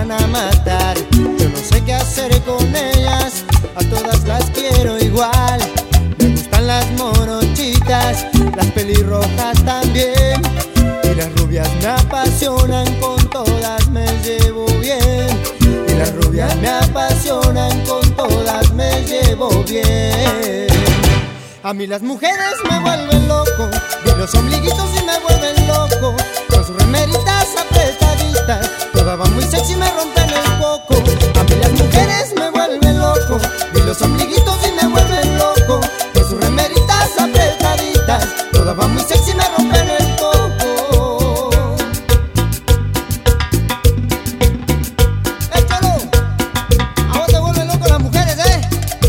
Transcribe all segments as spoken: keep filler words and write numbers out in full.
van a matar. Yo no sé qué hacer con ellas, a todas las quiero igual. Me gustan las morochitas, las pelirrojas también, y las rubias me apasionan, con todas me llevo bien. Y las rubias me apasionan, con todas me llevo bien. A mí las mujeres me vuelven loco, y los ombliguitos sí me vuelven loco, con sus remeritas apretaditas, todas van muy sexy y me rompen el coco. A mí las mujeres me vuelven loco, y los ombliguitos sí me vuelven loco, con sus remeritas apretaditas, todas van muy sexy y me rompen el coco. Échalo, a vos te vuelven loco las mujeres, eh.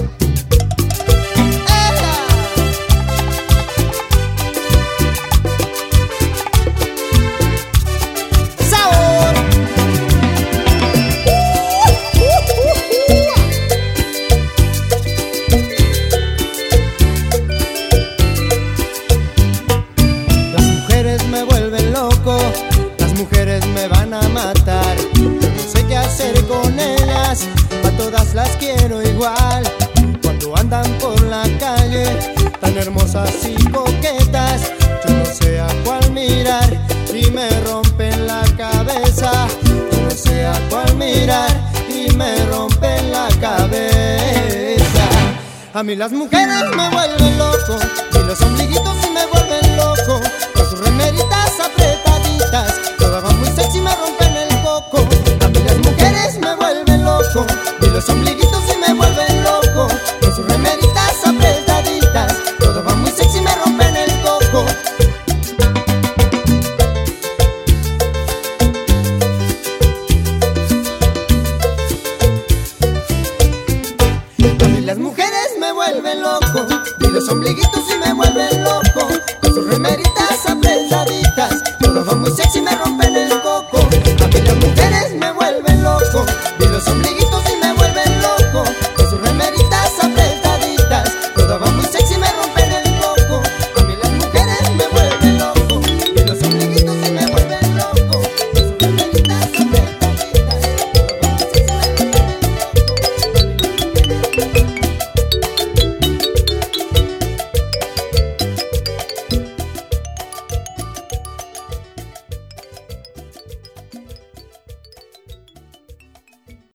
Las mujeres me van a matar, no sé qué hacer con ellas, a todas las quiero igual. Cuando andan por la calle, tan hermosas y coquetas, yo no sé a cuál mirar y me rompen la cabeza. Yo no sé a cuál mirar y me rompen la cabeza. A mí las mujeres me vuelven loco, y los ombliguitos sí me vuelven loco, con sus remeritas apretaditas, todas van muy sexy y me rompen el coco. A mí las mujeres me vuelven loco, y los ombliguitos sí me vuelven loco, con sus remeritas apretaditas, todas van muy sexy y me rompen el coco. A mí las mujeres me vuelven loco, y los ombliguitos